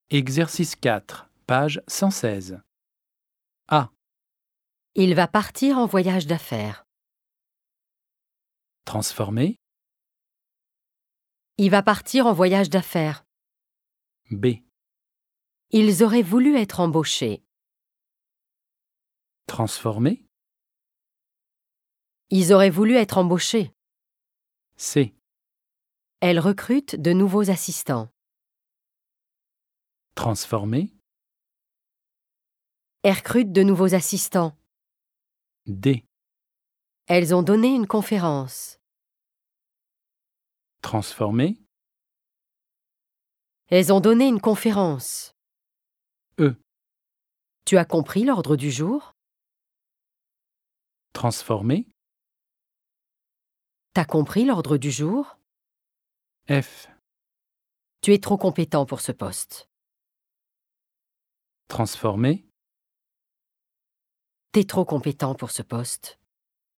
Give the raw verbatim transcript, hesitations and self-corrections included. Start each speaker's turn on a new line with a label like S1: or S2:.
S1: Exercice quatre, page cent seize. A.
S2: Il va partir en voyage d'affaires.
S1: Transformer.
S2: Il va partir en voyage d'affaires.
S1: B.
S2: Ils auraient voulu être embauchés.
S1: Transformer.
S2: Ils auraient voulu être embauchés.
S1: C.
S2: Elle recrute de nouveaux assistants.
S1: Transformer.
S2: Elle recrute de nouveaux assistants.
S1: D.
S2: Elles ont donné une conférence.
S1: Transformer.
S2: Elles ont donné une conférence.
S1: E.
S2: Tu as compris l'ordre du jour?
S1: Transformer.
S2: T'as compris l'ordre du jour?
S1: F.
S2: Tu es trop compétent pour ce poste.
S1: Transformer.
S2: T'es trop compétent pour ce poste.